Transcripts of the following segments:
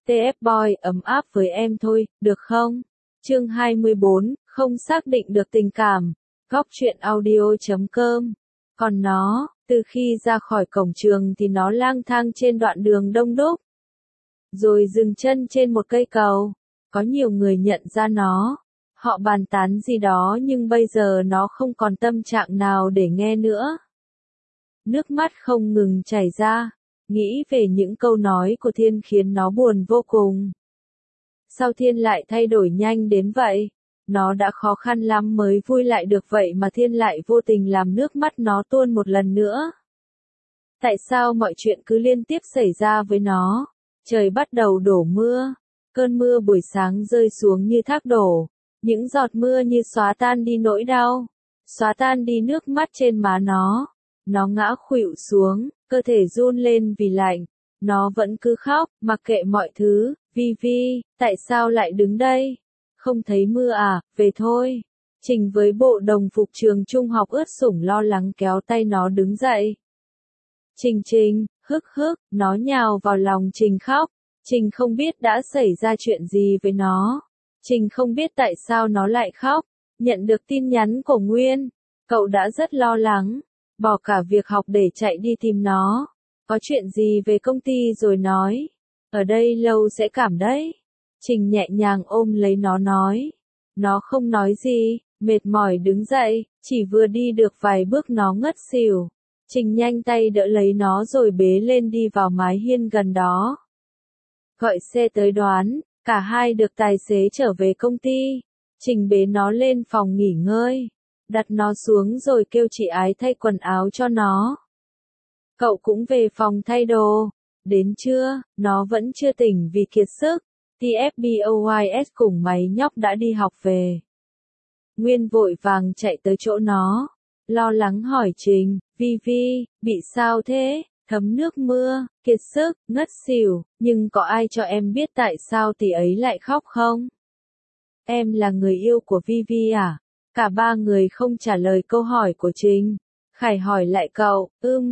TF Boy ấm áp với em thôi, được không? Chương 24, không xác định được tình cảm. Góc truyện audio.com. Còn nó, từ khi ra khỏi cổng trường thì nó lang thang trên đoạn đường đông đúc. Rồi dừng chân trên một cây cầu. Có nhiều người nhận ra nó. Họ bàn tán gì đó nhưng bây giờ nó không còn tâm trạng nào để nghe nữa. Nước mắt không ngừng chảy ra. Nghĩ về những câu nói của Thiên khiến nó buồn vô cùng. Sao Thiên lại thay đổi nhanh đến vậy? Nó đã khó khăn lắm mới vui lại được vậy mà Thiên lại vô tình làm nước mắt nó tuôn một lần nữa. Tại sao mọi chuyện cứ liên tiếp xảy ra với nó? Trời bắt đầu đổ mưa. Cơn mưa buổi sáng rơi xuống như thác đổ. Những giọt mưa như xóa tan đi nỗi đau. Xóa tan đi nước mắt trên má nó. Nó ngã khuỵu xuống, cơ thể run lên vì lạnh. Nó vẫn cứ khóc, mặc kệ mọi thứ. Vi, tại sao lại đứng đây? Không thấy mưa à, về thôi. Trình với bộ đồng phục trường trung học ướt sũng lo lắng kéo tay nó đứng dậy. Trình, hức, nó nhào vào lòng Trình khóc. Trình không biết đã xảy ra chuyện gì với nó. Trình không biết tại sao nó lại khóc. Nhận được tin nhắn của Nguyên, cậu đã rất lo lắng. Bỏ cả việc học để chạy đi tìm nó. Có chuyện gì về công ty rồi nói. Ở đây lâu sẽ cảm đấy. Trình nhẹ nhàng ôm lấy nó nói. Nó không nói gì, mệt mỏi đứng dậy, chỉ vừa đi được vài bước nó ngất xỉu. Trình nhanh tay đỡ lấy nó rồi bế lên đi vào mái hiên gần đó. Gọi xe tới đón, cả hai được tài xế trở về công ty. Trình bế nó lên phòng nghỉ ngơi. Đặt nó xuống rồi kêu chị Ái thay quần áo cho nó. Cậu cũng về phòng thay đồ. Đến trưa, nó vẫn chưa tỉnh vì kiệt sức. TFBOYS cùng mấy nhóc đã đi học về. Nguyên vội vàng chạy tới chỗ nó. Lo lắng hỏi Trình, Vi, bị sao thế? Thấm nước mưa, kiệt sức, ngất xỉu, nhưng có ai cho em biết tại sao tỷ ấy lại khóc không? Em là người yêu của Vi à? Cả ba người không trả lời câu hỏi của Trình. Khải hỏi lại cậu,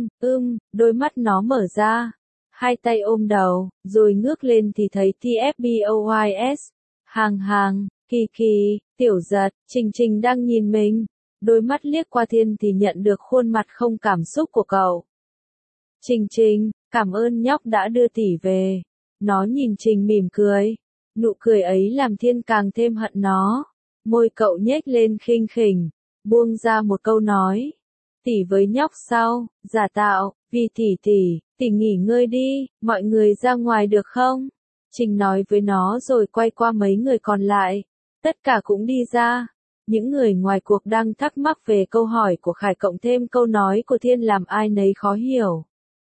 đôi mắt nó mở ra. Hai tay ôm đầu, rồi ngước lên thì thấy TFBOYS. Hàng, Kỳ, Tiểu Giật, Trình đang nhìn mình. Đôi mắt liếc qua Thiên thì nhận được khuôn mặt không cảm xúc của cậu. Trình, cảm ơn nhóc đã đưa tỷ về. Nó nhìn Trình mỉm cười. Nụ cười ấy làm Thiên càng thêm hận nó. Môi cậu nhếch lên khinh khỉnh, buông ra một câu nói. Tỷ với nhóc sau, giả tạo, vì tỷ nghỉ ngơi đi, mọi người ra ngoài được không? Trình nói với nó rồi quay qua mấy người còn lại. Tất cả cũng đi ra. Những người ngoài cuộc đang thắc mắc về câu hỏi của Khải cộng thêm câu nói của Thiên làm ai nấy khó hiểu.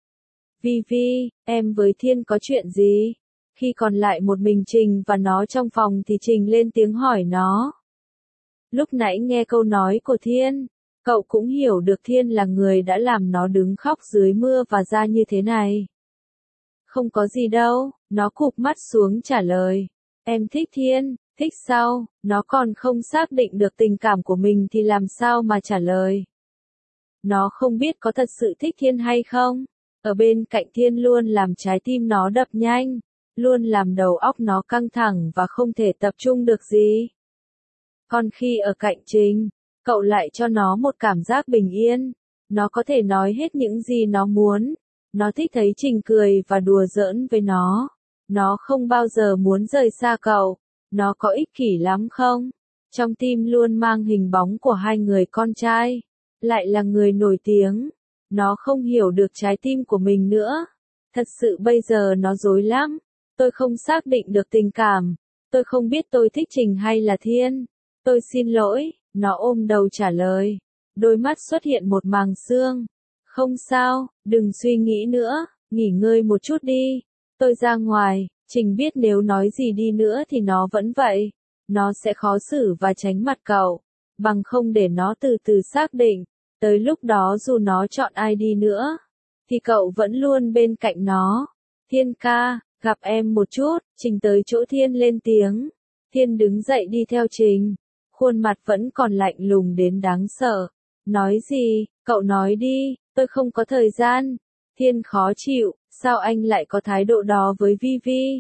Vi, em với Thiên có chuyện gì? Khi còn lại một mình Trình và nó trong phòng thì Trình lên tiếng hỏi nó. Lúc nãy nghe câu nói của Thiên, cậu cũng hiểu được Thiên là người đã làm nó đứng khóc dưới mưa và ra như thế này. Không có gì đâu, nó cụp mắt xuống trả lời. Em thích Thiên, thích sao, nó còn không xác định được tình cảm của mình thì làm sao mà trả lời. Nó không biết có thật sự thích Thiên hay không. Ở bên cạnh Thiên luôn làm trái tim nó đập nhanh, luôn làm đầu óc nó căng thẳng và không thể tập trung được gì. Còn khi ở cạnh Trình, cậu lại cho nó một cảm giác bình yên. Nó có thể nói hết những gì nó muốn. Nó thích thấy Trình cười và đùa giỡn với nó. Nó không bao giờ muốn rời xa cậu. Nó có ích kỷ lắm không? Trong tim luôn mang hình bóng của hai người con trai. Lại là người nổi tiếng. Nó không hiểu được trái tim của mình nữa. Thật sự bây giờ nó rối lắm. Tôi không xác định được tình cảm. Tôi không biết tôi thích Trình hay là Thiên. Tôi xin lỗi, nó ôm đầu trả lời. Đôi mắt xuất hiện một màng sương. Không sao, đừng suy nghĩ nữa, nghỉ ngơi một chút đi. Tôi ra ngoài. Trình biết nếu nói gì đi nữa thì nó vẫn vậy. Nó sẽ khó xử và tránh mặt cậu. Bằng không để nó từ từ xác định. Tới lúc đó dù nó chọn ai đi nữa, thì cậu vẫn luôn bên cạnh nó. Thiên ca, gặp em một chút. Trình tới chỗ Thiên lên tiếng. Thiên đứng dậy đi theo Trình. Khuôn mặt vẫn còn lạnh lùng đến đáng sợ. Nói gì, cậu nói đi, tôi không có thời gian. Thiên khó chịu, sao anh lại có thái độ đó với Vi?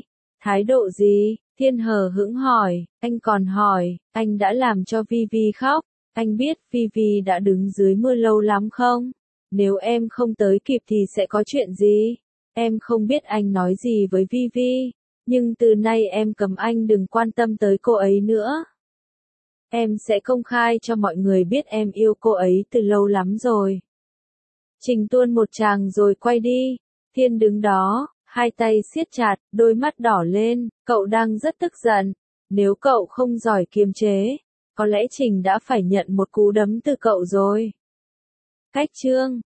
Thái độ gì? Thiên hờ hững hỏi, anh còn hỏi, anh đã làm cho Vivi khóc, anh biết Vivi đã đứng dưới mưa lâu lắm không? Nếu em không tới kịp thì sẽ có chuyện gì? Em không biết anh nói gì với Vivi, nhưng từ nay em cấm anh đừng quan tâm tới cô ấy nữa. Em sẽ công khai cho mọi người biết em yêu cô ấy từ lâu lắm rồi. Trình tuôn một tràng rồi quay đi. Thiên đứng đó, hai tay siết chặt, đôi mắt đỏ lên, cậu đang rất tức giận. Nếu cậu không giỏi kiềm chế, có lẽ Trình đã phải nhận một cú đấm từ cậu rồi. Cách chương